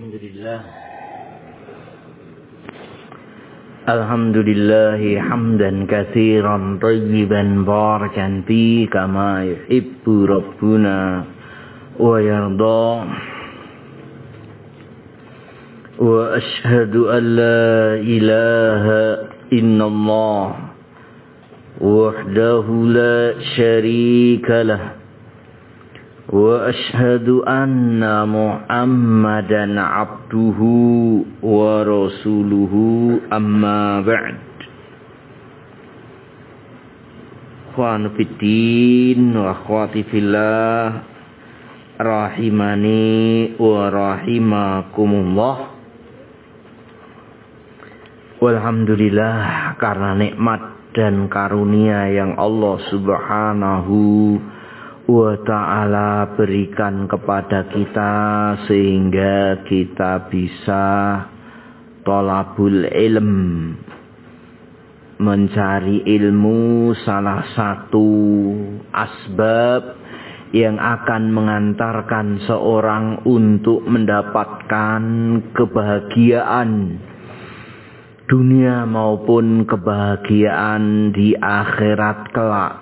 Alhamdulillahi hamdan katsiran thayyiban barakan fi kama yuhibbu rabbuna wa yarda. Wa ashhadu an la ilaha illallah wahdahu la syarika lah. Wa ashhadu anna Muhammadan abduhu wa rasuluhu amma ba'd. Ikhwan fiddin wa akhwati fillah rahimani wa rahimakumullah. Walhamdulillah, karena nikmat dan karunia yang Allah Subhanahu wa ta'ala berikan kepada kita sehingga kita bisa thalabul ilm, mencari ilmu, salah satu asbab yang akan mengantarkan seorang untuk mendapatkan kebahagiaan dunia maupun kebahagiaan di akhirat kelak.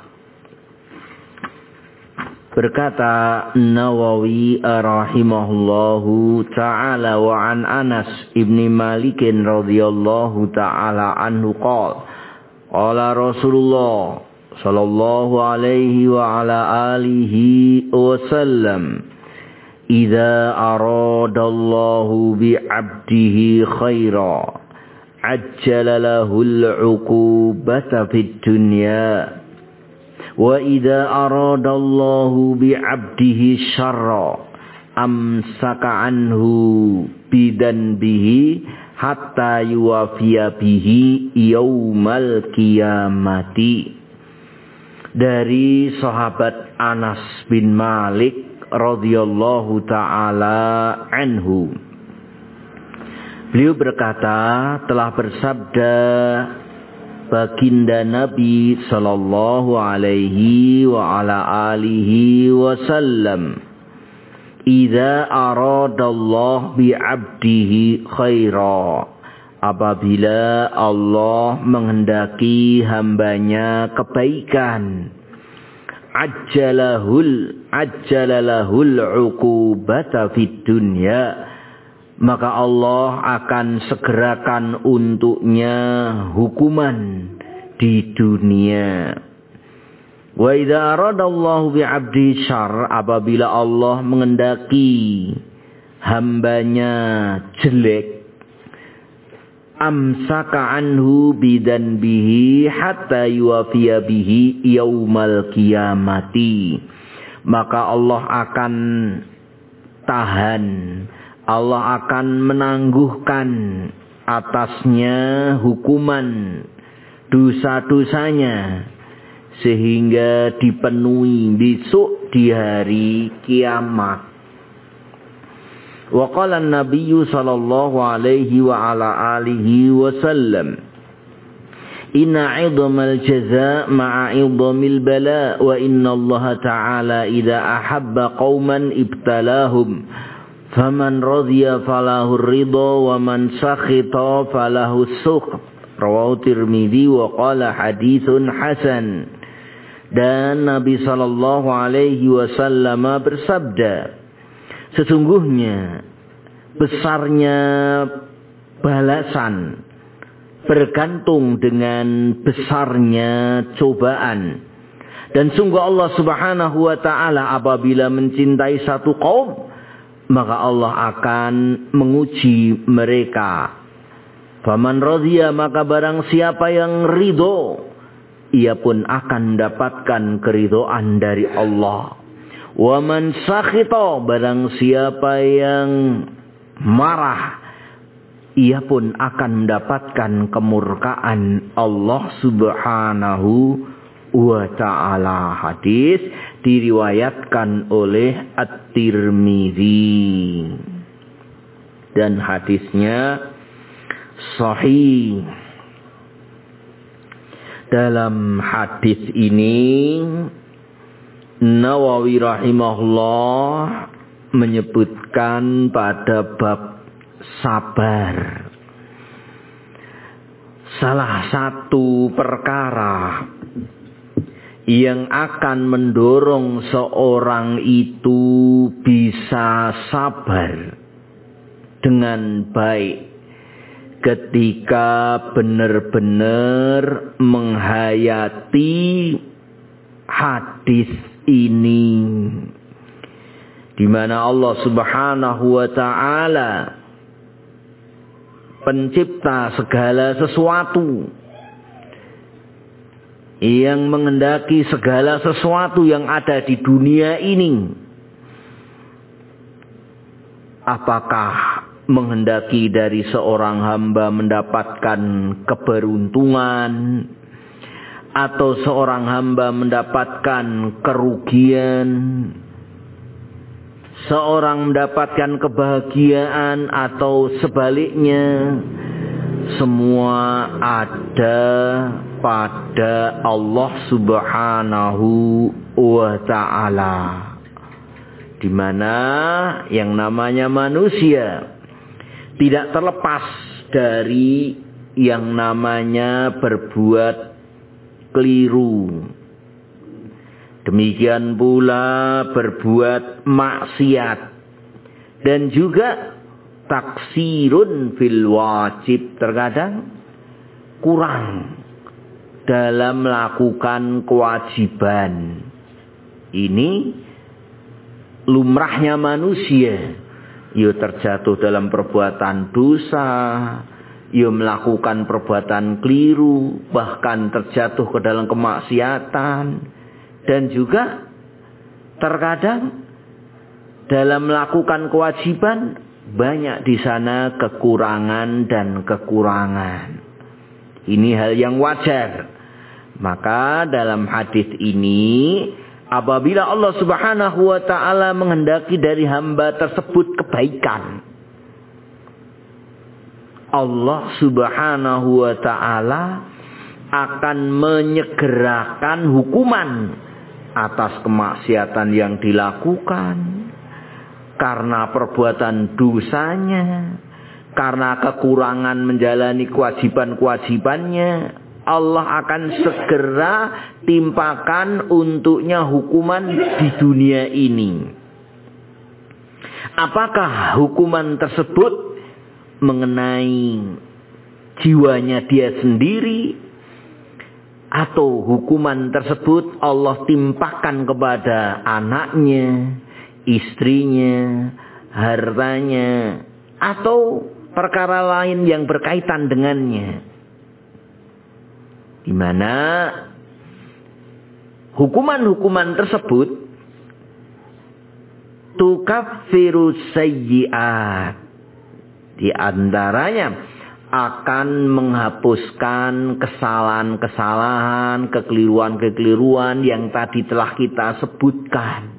Berkata Nawawi rahimahullahu ta'ala wa an Anas ibni Malik radhiyallahu ta'ala anhu qala Rasulullah sallallahu alaihi wa ala alihi wasallam, idza aradallahu bi'abdihi khaira ajjala lahul 'uqubata fid dunya wa idza aradallahu bi'abdihi syarra amsaka anhu bidanbihi hatta yuwafiya bihi yaumal qiyamati. Dari sahabat Anas bin Malik radhiyallahu taala anhu, beliau berkata, telah bersabda baginda Nabi sallallahu alaihi wa ala alihi wasallam, idza aradallahu bi 'abdihi khaira, apabila Allah menghendaki hambanya kebaikan, ajjalalahul 'uqubata fid dunya, maka Allah akan segerakan untuknya hukuman di dunia. Wa idza aradallahu bi'abdi syarr, apabila Allah mengendaki hambanya jelek, amsaka anhu bidanbihi hatta yuwafiya bihi yaumal qiyamati, maka Allah akan tahan, Allah akan menangguhkan atasnya hukuman dosa-dosanya sehingga dipenuhi besok di hari kiamat. Wa qala an-nabiy sallallahu alaihi wa ala alihi wasallam, inna 'idhamal jazaa' ma'a 'idhamil balaa' wa inna Allah ta'ala idza ahabba qauman ibtalahum faman radhiya falahu ridha wa man sakhita falahu sukh. Rawahu Tirmidzi wa qala haditsun hasan. Dan Nabi sallallahu alaihi wasallam bersabda, sesungguhnya besarnya balasan bergantung dengan besarnya cobaan. Dan sungguh Allah Subhanahu wa ta'ala apabila mencintai satu kaum, maka Allah akan menguji mereka. Faman radhiya, maka barang siapa yang ridho, ia pun akan mendapatkan keridhaan dari Allah. Wa man sakhita, barang siapa yang marah, ia pun akan mendapatkan kemurkaan Allah Subhanahu wa ta'ala. Hadis diriwayatkan oleh At-Tirmidzi dan hadisnya sahih. Dalam hadis ini Nawawi rahimahullah menyebutkan pada bab sabar. Salah satu perkara yang akan mendorong seorang itu bisa sabar dengan baik ketika benar-benar menghayati hadis ini, di mana Allah Subhanahu wa taala pencipta segala sesuatu, yang menghendaki segala sesuatu yang ada di dunia ini. Apakah menghendaki dari seorang hamba mendapatkan keberuntungan, atau seorang hamba mendapatkan kerugian, seorang mendapatkan kebahagiaan, atau sebaliknya? Semua ada pada Allah Subhanahu wa ta'ala, di mana yang namanya manusia tidak terlepas dari yang namanya berbuat keliru. Demikian pula berbuat maksiat, dan juga taksirun fil wajib, terkadang kurang dalam melakukan kewajiban. Ini lumrahnya manusia. Ia terjatuh dalam perbuatan dosa, ia melakukan perbuatan keliru, bahkan terjatuh ke dalam kemaksiatan. Dan juga terkadang dalam melakukan kewajiban banyak di sana kekurangan dan kekurangan. Ini hal yang wajar. Maka dalam hadis ini, apabila Allah Subhanahu wa ta'ala menghendaki dari hamba tersebut kebaikan, Allah Subhanahu wa ta'ala akan menyegerakan hukuman atas kemaksiatan yang dilakukan, karena perbuatan dosanya, karena kekurangan menjalani kewajiban-kewajibannya. Allah akan segera timpakan untuknya hukuman di dunia ini. Apakah hukuman tersebut mengenai jiwanya dia sendiri, atau hukuman tersebut Allah timpakan kepada anaknya, istrinya, hartanya, atau perkara lain yang berkaitan dengannya, di mana hukuman-hukuman tersebut tukaffiru sayyi'at, di antaranya akan menghapuskan kesalahan-kesalahan, kekeliruan-kekeliruan yang tadi telah kita sebutkan.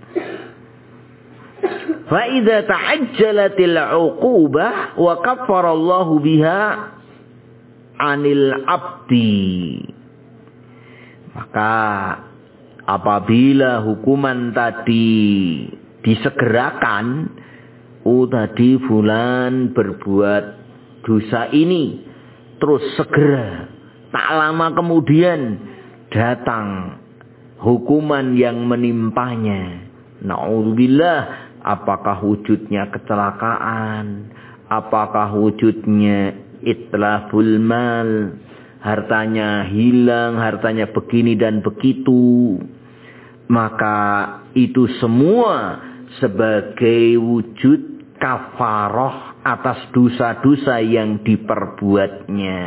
Fa idza ta'ajjalatil 'uqubah wa kaffara Allahu biha 'anil 'abdi. Maka apabila hukuman tadi disegerakan, tadi fulan berbuat dosa ini, terus segera tak lama kemudian datang hukuman yang menimpanya. Na'udzubillah. Apakah wujudnya kecelakaan? Apakah wujudnya itlaful mal? Hartanya hilang, hartanya begini dan begitu. Maka itu semua sebagai wujud kafaroh atas dosa-dosa yang diperbuatnya.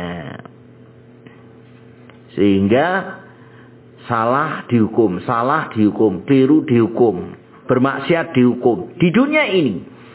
Sehingga salah dihukum, keliru dihukum, bermaksiat dihukum di dunia ini.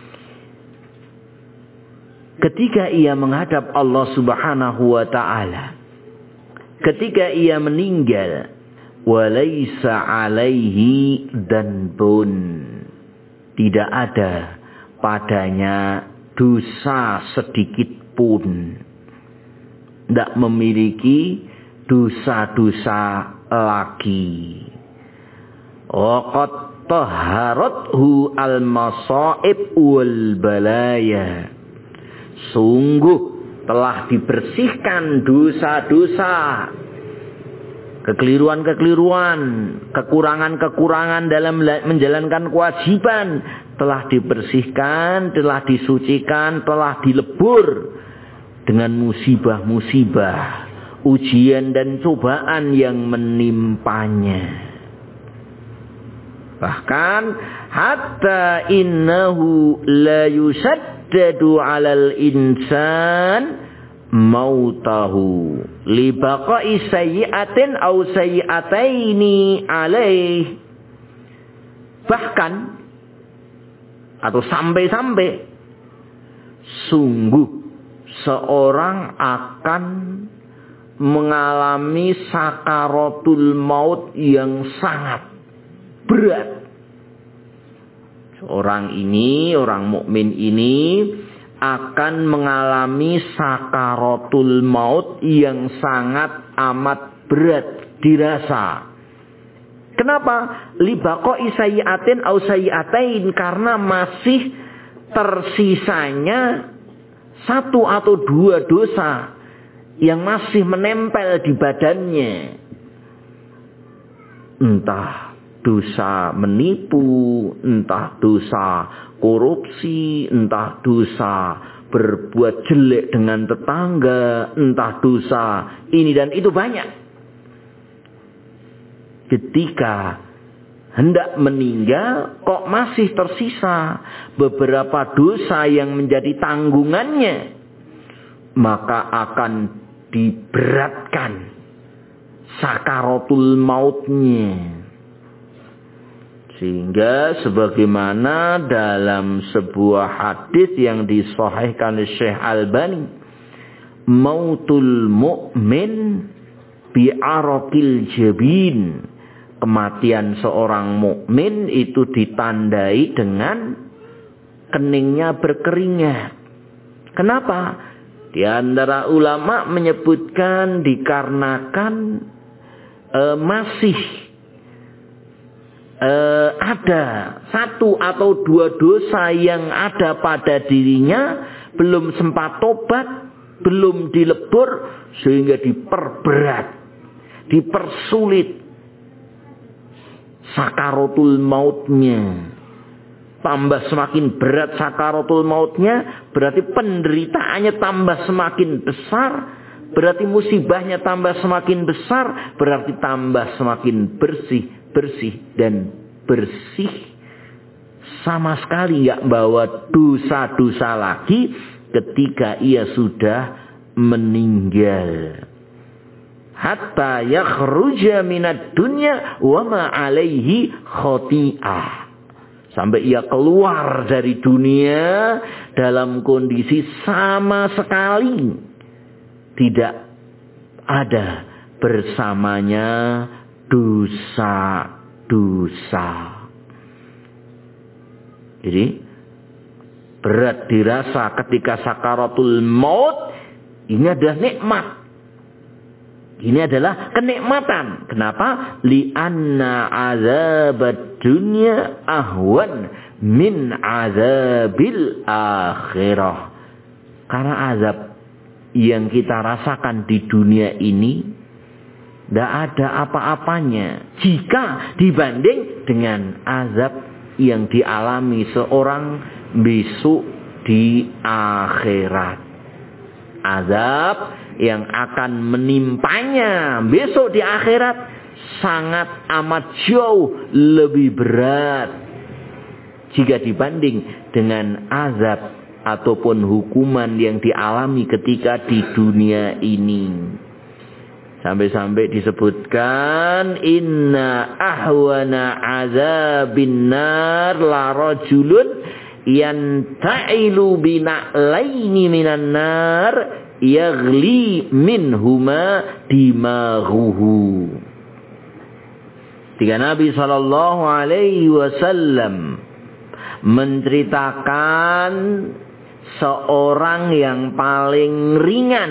Ketika ia menghadap Allah Subhanahu wa ta'ala, ketika ia meninggal, walaysa alaihi dzanbun, tidak ada padanya dosa sedikit pun, tidak memiliki dosa-dosa lagi. Waqad taharathu al-masaib wal balaya, Sungguh telah dibersihkan dosa-dosa, kekeliruan-kekeliruan, kekurangan-kekurangan dalam menjalankan kewajiban telah dibersihkan, telah disucikan, telah dilebur dengan musibah-musibah, ujian dan cobaan yang menimpanya. Bahkan hatta innahu la yusaddadu 'alal insan mautahu li baqa'i sayyi'atin aw sayyi'ataini 'alaih. Bahkan atau sampai-sampai sungguh seorang akan mengalami sakaratul maut yang sangat berat. Orang mukmin ini akan mengalami sakaratul maut yang sangat amat berat dirasa. Kenapa? Libaqa'i sayyi'atin aw sayyi'atain, karena masih tersisanya satu atau dua dosa yang masih menempel di badannya. Entah dosa menipu, entah dosa korupsi, entah dosa berbuat jelek dengan tetangga, entah dosa ini dan itu banyak. Ketika hendak meninggal kok masih tersisa beberapa dosa yang menjadi tanggungannya, maka akan diberatkan sakaratul mautnya. Sehingga sebagaimana dalam sebuah hadis yang disahihkan oleh Syekh Albani, mautul mu'min bi'araqil jabin, kematian seorang mukmin itu ditandai dengan keningnya berkeringat. Kenapa? Di antara ulama menyebutkan dikarenakan masih ada satu atau dua dosa yang ada pada dirinya, belum sempat tobat, belum dilebur, sehingga diperberat, dipersulit sakaratul mautnya. Tambah semakin berat sakaratul mautnya, berarti penderitaannya tambah semakin besar, berarti musibahnya tambah semakin besar, berarti tambah semakin bersih dan bersih, sama sekali nggak bawa dosa-dosa lagi ketika ia sudah meninggal. Hatta yakhruja minad dunya wa ma alaihi khati'ah, sampai ia keluar dari dunia dalam kondisi sama sekali tidak ada bersamanya dosa-dosa. Jadi berat dirasa ketika sakaratul maut. Ini adalah nikmat. Ini adalah kenikmatan. Kenapa? Li'anna azabad dunya ahwan min azabil akhirah. Karena azab yang kita rasakan di dunia ini tidak ada apa-apanya jika dibanding dengan azab yang dialami seorang besok di akhirat. Azab yang akan menimpanya besok di akhirat sangat amat jauh lebih berat jika dibanding dengan azab ataupun hukuman yang dialami ketika di dunia ini. Sampai-sampai disebutkan inna ahwana azabin nar la rajulun yanta'ilu bina'laini minan nar yaghli minhuma dimaghuhu. Ketika Nabi SAW menceritakan seorang yang paling ringan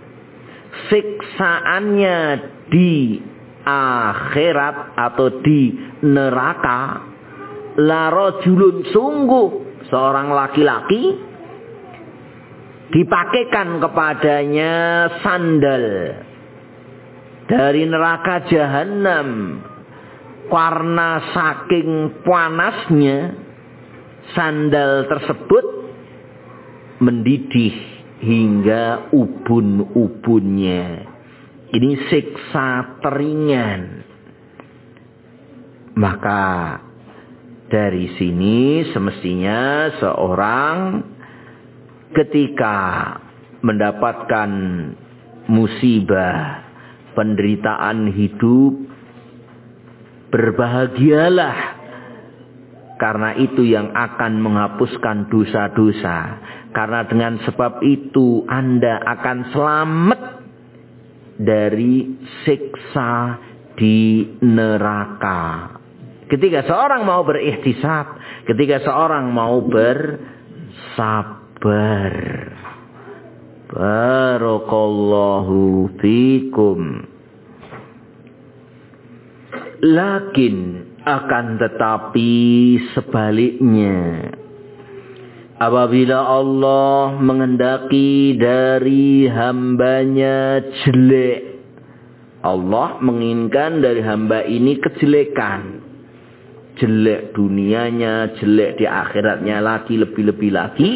siksaannya di akhirat atau di neraka, la rajulun, sungguh seorang laki-laki dipakaikan kepadanya sandal dari neraka jahanam. Karena saking panasnya sandal tersebut mendidih hingga ubun-ubunnya. Ini siksa teringan. Maka dari sini semestinya seorang ketika mendapatkan musibah, penderitaan hidup, berbahagialah, karena itu yang akan menghapuskan dosa-dosa. Karena dengan sebab itu Anda akan selamat dari siksa di neraka. Ketika seorang mau berikhtisab, ketika seorang mau bersabar. Barakallahu fikum. Lakin akan tetapi sebaliknya, apabila Allah mengendaki dari hambanya jelek, Allah menginginkan dari hamba ini kejelekan, jelek dunianya, jelek di akhiratnya lagi, lebih-lebih lagi,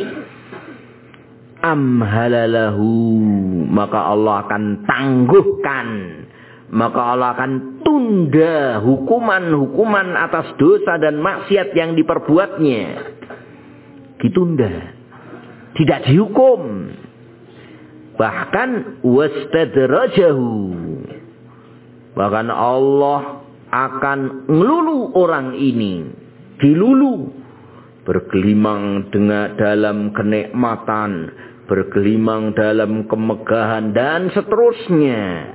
amhalalahu, maka Allah akan tangguhkan, maka Allah akan tunda hukuman-hukuman atas dosa dan maksiat yang diperbuatnya. Ditunda, tidak dihukum. Bahkan wastadrajahu, bahkan Allah akan ngelulu orang ini, dilulu, bergelimang dengan dalam kenikmatan, bergelimang dalam kemegahan dan seterusnya.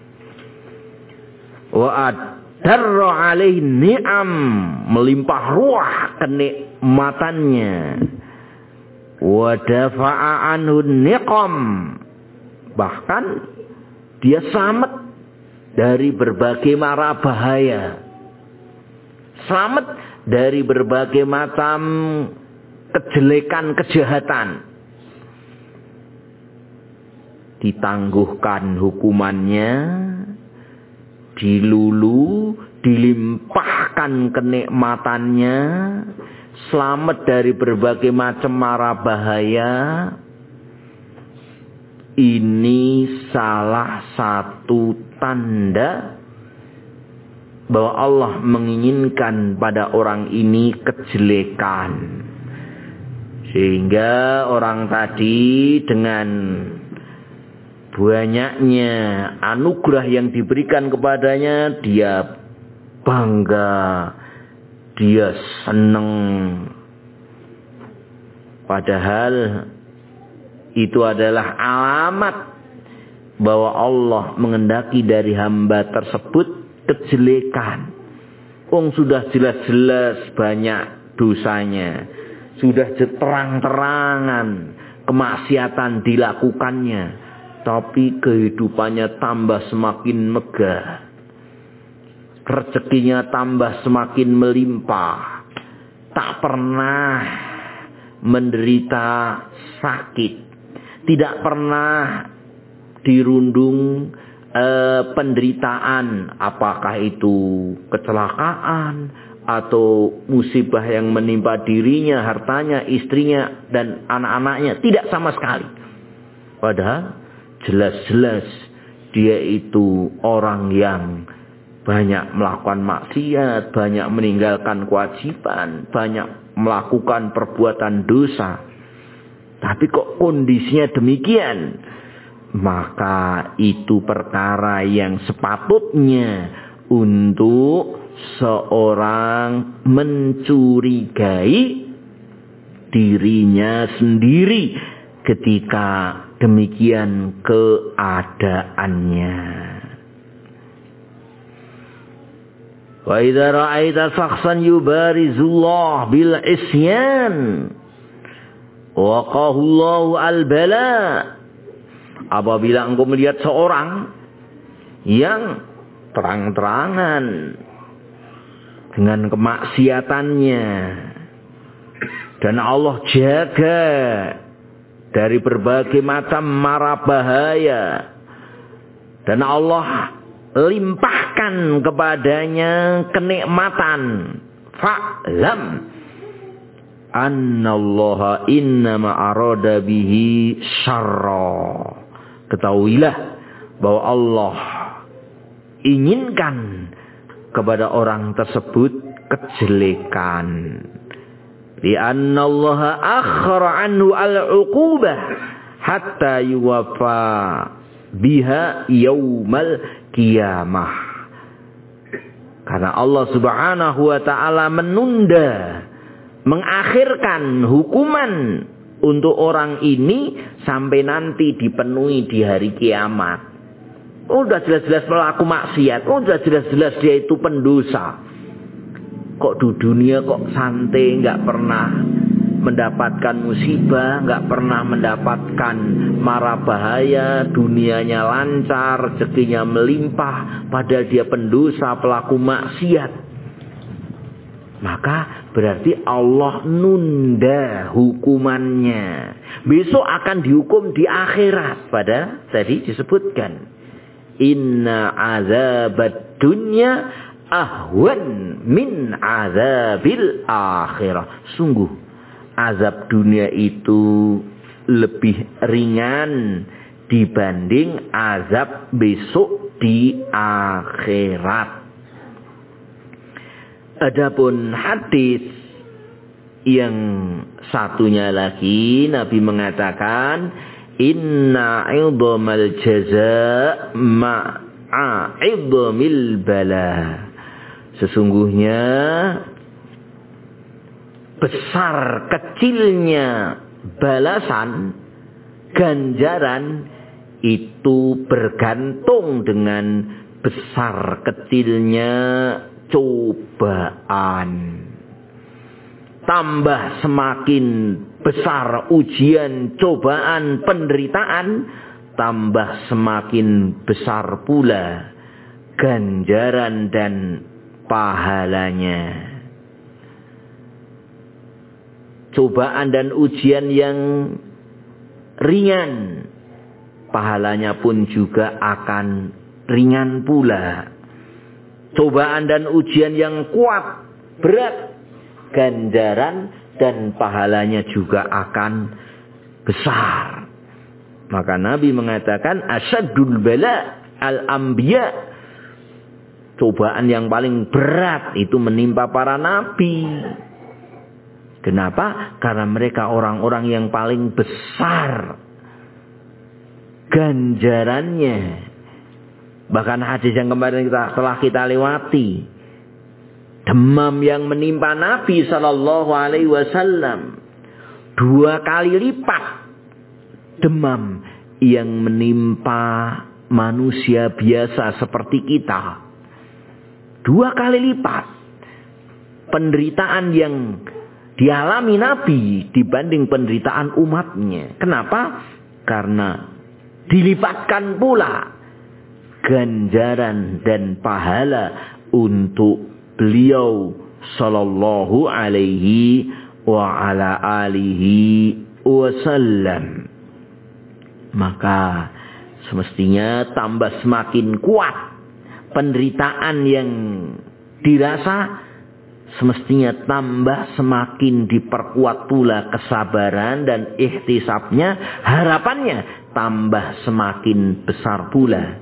Wa adarra alaihi ni'am, melimpah ruah kenikmatannya. Wa dafa'a anhu niqam, bahkan dia selamat dari berbagai mara bahaya, selamat dari berbagai macam kejelekan, kejahatan. Ditangguhkan hukumannya, dilulu, dilimpahkan kenikmatannya, selamat dari berbagai macam mara bahaya. Ini salah satu tanda bahwa Allah menginginkan pada orang ini kejelekan. Sehingga orang tadi dengan banyaknya anugerah yang diberikan kepadanya, dia bangga, dia senang. Padahal itu adalah alamat bahwa Allah mengendaki dari hamba tersebut kejelekan. Sudah jelas-jelas banyak dosanya, sudah terang-terangan kemaksiatan dilakukannya, tapi kehidupannya tambah semakin megah, rezekinya tambah semakin melimpah, tak pernah menderita sakit, tidak pernah dirundung penderitaan, apakah itu kecelakaan atau musibah yang menimpa dirinya, hartanya, istrinya, dan anak-anaknya. Tidak sama sekali. Padahal jelas-jelas dia itu orang yang banyak melakukan maksiat, banyak meninggalkan kewajiban, banyak melakukan perbuatan dosa. Tapi kok kondisinya demikian? Maka itu perkara yang sepatutnya untuk seorang mencurigai dirinya sendiri ketika demikian keadaannya. Wa idza ra'aita shakhsan yubarizullah bil isyan waqahullahu al-bala, apabila engkau melihat seorang yang terang-terangan dengan kemaksiatannya dan Allah jaga dari berbagai macam mara bahaya. Dan Allah limpahkan kepadanya kenikmatan. Fa'lam annallaha innama arada bihi syarra. Ketahuilah bahwa Allah inginkan kepada orang tersebut kejelekan. Li'annallaha akhara anhu al-uqubah hatta yuwafa biha yaumal qiyamah. Karena Allah Subhanahu wa ta'ala menunda, mengakhirkan hukuman untuk orang ini sampai nanti dipenuhi di hari kiamat. Oh, sudah jelas-jelas pelaku maksiat. Oh, sudah jelas-jelas dia itu pendosa. Kok di dunia kok santai, nggak pernah mendapatkan musibah, nggak pernah mendapatkan mara bahaya, dunianya lancar, rezekinya melimpah, padahal dia pendosa, pelaku maksiat. Maka berarti Allah nunda hukumannya. Besok akan dihukum di akhirat. Pada tadi disebutkan, inna azabad dunya ahwan min azabil akhirah. Sungguh azab dunia itu lebih ringan dibanding azab besok di akhirat. Adapun hadis yang satunya lagi, Nabi mengatakan, inna 'idhamal jazaa ma'a 'idhamil bala. Sesungguhnya besar kecilnya balasan, ganjaran itu bergantung dengan besar kecilnya cobaan. Tambah semakin besar ujian, cobaan, penderitaan, tambah semakin besar pula ganjaran dan pahalanya. Cobaan dan ujian yang ringan, pahalanya pun juga akan ringan pula. Cobaan dan ujian yang kuat, berat, ganjaran dan pahalanya juga akan besar. Maka Nabi mengatakan, asyadul bala al-anbiya. Cobaan yang paling berat itu menimpa para nabi. Kenapa? Karena mereka orang-orang yang paling besar ganjarannya. Bahkan hadis yang kemarin telah kita lewati, demam yang menimpa Nabi Sallallahu Alaihi Wasallam 2 kali lipat demam yang menimpa manusia biasa seperti kita. 2 kali lipat penderitaan yang dialami Nabi dibanding penderitaan umatnya. Kenapa? Karena dilipatkan pula ganjaran dan pahala untuk beliau sallallahu alaihi wa ala alihi wasallam. Maka semestinya tambah semakin kuat penderitaan yang dirasa, semestinya tambah semakin diperkuat pula kesabaran dan ihtisabnya, harapannya tambah semakin besar pula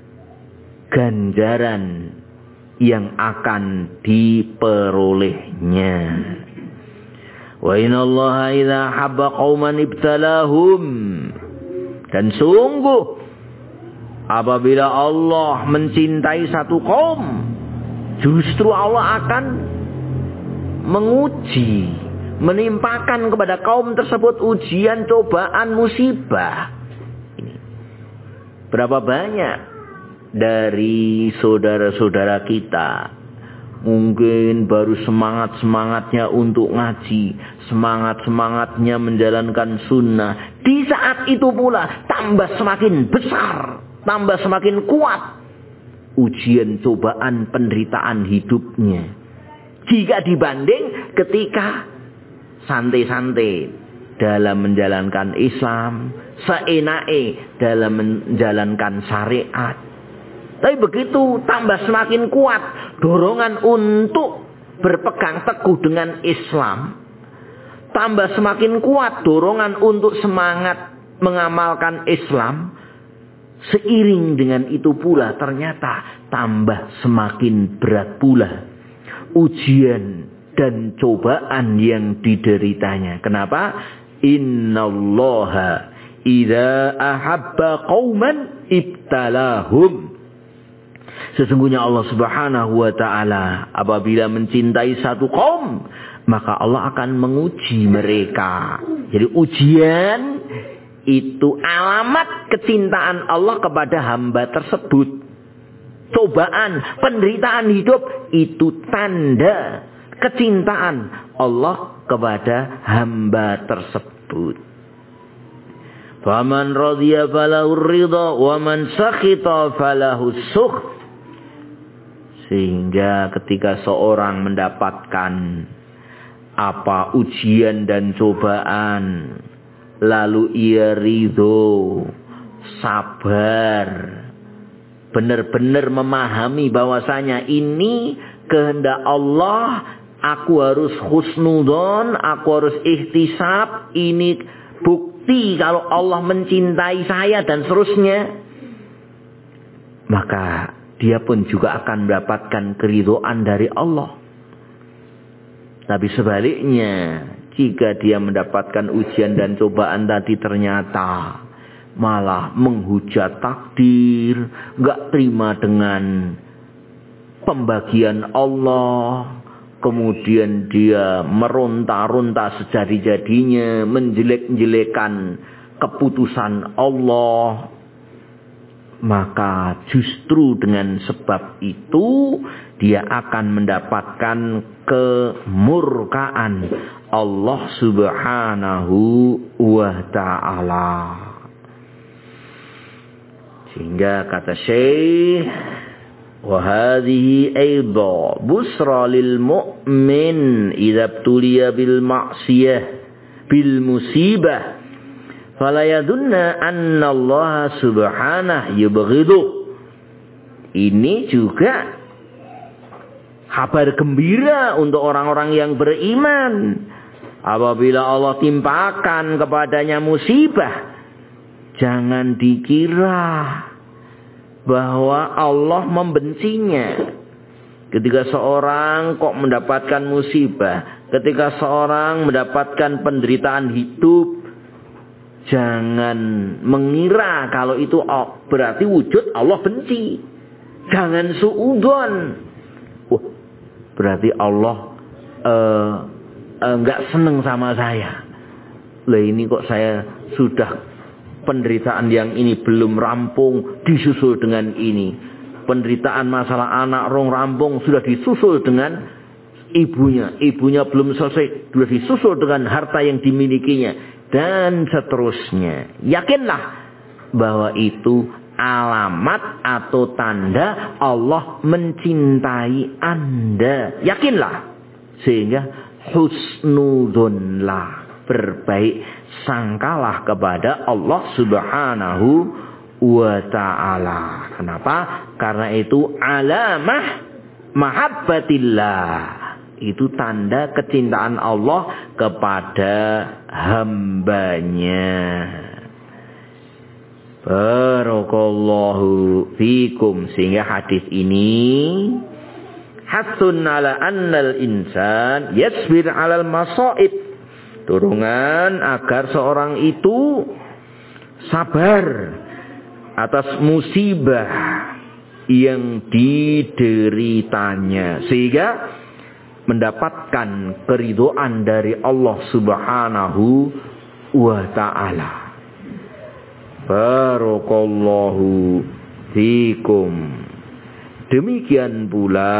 ganjaran yang akan diperolehnya. Wa innallaha idza habba qauman ibtalahum. Dan sungguh apabila Allah mencintai satu kaum, justru Allah akan menguji, menimpakan kepada kaum tersebut ujian, cobaan, musibah. Ini berapa banyak dari saudara-saudara kita mungkin baru semangat-semangatnya untuk ngaji, semangat-semangatnya menjalankan sunnah. Di saat itu pula tambah semakin besar, tambah semakin kuat ujian, cobaan, penderitaan hidupnya. Jika dibanding ketika santai-santai, dalam menjalankan Islam, seenake dalam menjalankan syariat. Tapi begitu tambah semakin kuat dorongan untuk berpegang teguh dengan Islam, tambah semakin kuat dorongan untuk semangat mengamalkan Islam, seiring dengan itu pula ternyata tambah semakin berat pula ujian dan cobaan yang dideritanya. Kenapa? Innallaha idza ahabba qauman ibtalahum. Sesungguhnya Allah Subhanahu wa taala apabila mencintai satu kaum, maka Allah akan menguji mereka. Jadi ujian itu alamat kecintaan Allah kepada hamba tersebut. Cobaan, penderitaan hidup itu tanda kecintaan Allah kepada hamba tersebut. Faman radhiya falahu ridha wa man sakhita falahu sukh. Sehingga ketika seorang mendapatkan apa ujian dan cobaan, lalu ia ridho, sabar, benar-benar memahami bahwasanya ini kehendak Allah, aku harus husnudzon, aku harus ihtisab, ini bukti kalau Allah mencintai saya dan seterusnya, maka dia pun juga akan mendapatkan keridhaan dari Allah. Tapi sebaliknya, jika dia mendapatkan ujian dan cobaan tadi ternyata malah menghujat takdir, gak terima dengan pembagian Allah, kemudian dia meronta-ronta sejadi-jadinya, menjelek-jelekan keputusan Allah, maka justru dengan sebab itu dia akan mendapatkan kemurkaan Allah Subhanahu wa ta'ala. Sehingga kata Syekh, wa hadhihi aidha busra lil mu'min idza ibtuliya bil ma'siyah bil musibah fala yadunna anna Allah subhanahu yubghidu. Ini juga kabar gembira untuk orang-orang yang beriman. Apabila Allah timpakan kepadanya musibah, jangan dikira bahwa Allah membencinya. Ketika seorang kok mendapatkan musibah, ketika seorang mendapatkan penderitaan hidup, jangan mengira kalau itu berarti wujud Allah benci. Jangan suudzon. Wah, berarti Allah enggak senang sama saya. Lah ini kok saya sudah penderitaan yang ini belum rampung disusul dengan ini. Penderitaan masalah anak rong rampung sudah disusul dengan ibunya. Ibunya belum selesai sudah disusul dengan harta yang dimilikinya. Dan seterusnya. Yakinlah bahwa itu alamat atau tanda Allah mencintai Anda. Yakinlah. Sehingga husnudzonlah, berbaik sangkalah kepada Allah Subhanahu wa ta'ala. Kenapa? Karena itu alamah mahabbatillah. Itu tanda kecintaan Allah kepada hambanya. Barakallahu fikum. Sehingga hadis ini hasun ala annal insan yasbir alal masaib. Dorongan agar seorang itu sabar atas musibah yang dideritanya, sehingga mendapatkan keridhaan dari Allah Subhanahu wa ta'ala. Barakallahu fikum. Demikian pula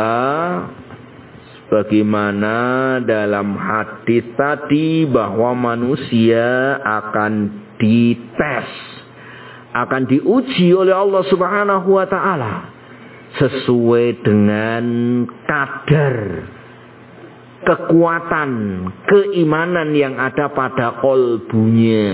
bagaimana dalam hadis tadi bahwa manusia akan dites, akan diuji oleh Allah Subhanahu wa ta'ala sesuai dengan kadar kekuatan keimanan yang ada pada kolbunya.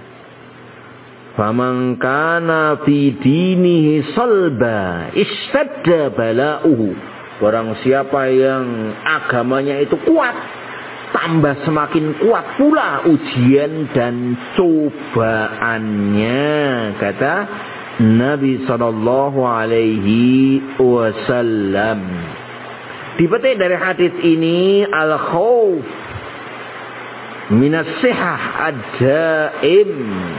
Faman kana fi dinihi salba istadda bala'uhu. Barang siapa yang agamanya itu kuat, tambah semakin kuat pula ujian dan cobaannya, kata Nabi sallallahu alaihi wasallam. Dipetik dari hadis ini, al-khauf minas sihah ad-daim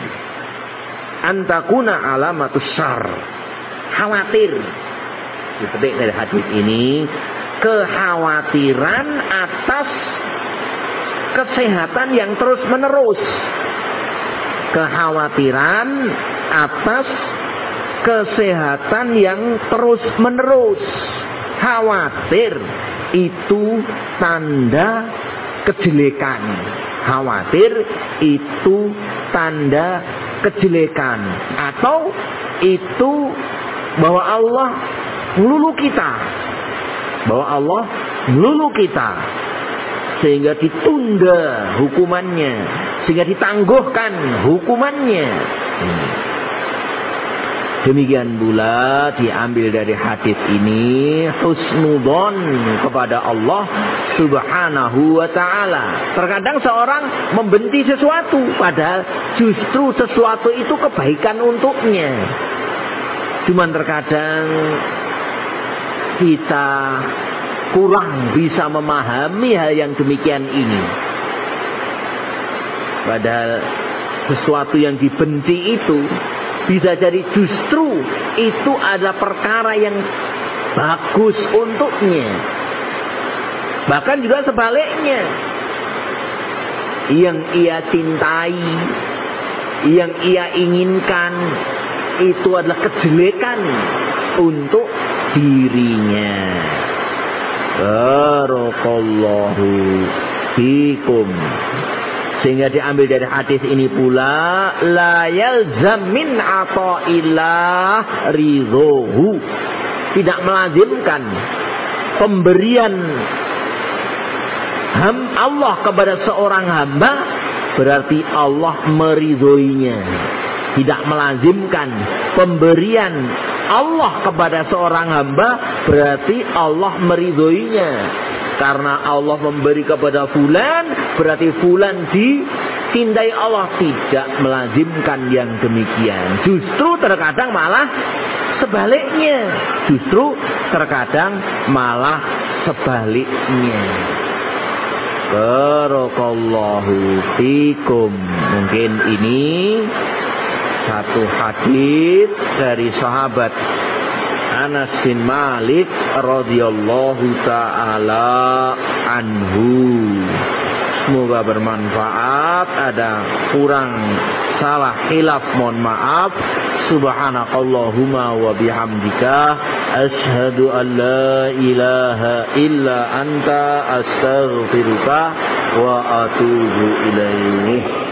antakuna alamatus syarr. Khawatir. Dipetik dari hadis ini, kekhawatiran atas kesehatan yang terus menerus. Kekhawatiran atas kesehatan yang terus menerus. Khawatir itu tanda kejelekan. Khawatir itu tanda kejelekan. Atau itu bahwa Allah melulu kita. Bahwa Allah melulu kita. Sehingga ditunda hukumannya. Sehingga ditangguhkan hukumannya. Demikian pula diambil dari hadis ini husnudzon kepada Allah Subhanahu wa ta'ala. Terkadang seorang membenci sesuatu, padahal justru sesuatu itu kebaikan untuknya. Cuman terkadang kita kurang bisa memahami hal yang demikian ini. Padahal sesuatu yang dibenci itu bisa jadi justru itu adalah perkara yang bagus untuknya. Bahkan juga sebaliknya. Yang ia cintai, yang ia inginkan, itu adalah kejelekan untuk dirinya. Barakallahu fikum. Sehingga diambil dari hadis ini pula, la yalzam min ata'illah ridhohu. Tidak melazimkan pemberian Allah kepada seorang hamba berarti Allah meridhoinya. Tidak melazimkan pemberian Allah kepada seorang hamba berarti Allah meridhoinya. Karena Allah memberi kepada fulan, berarti fulan dicintai Allah. Tidak melazimkan yang demikian. Justru terkadang malah sebaliknya. Justru terkadang malah sebaliknya. Barakallahu fikum. Mungkin ini satu hadis dari sahabat Anas bin Malik radhiyallahu taala anhu. Semoga bermanfaat. Ada kurang salah khilaf, mohon maaf. Subhanakallahumma wa bihamdika asyhadu an la ilaha illa anta astaghfiruka wa atubu ilaih.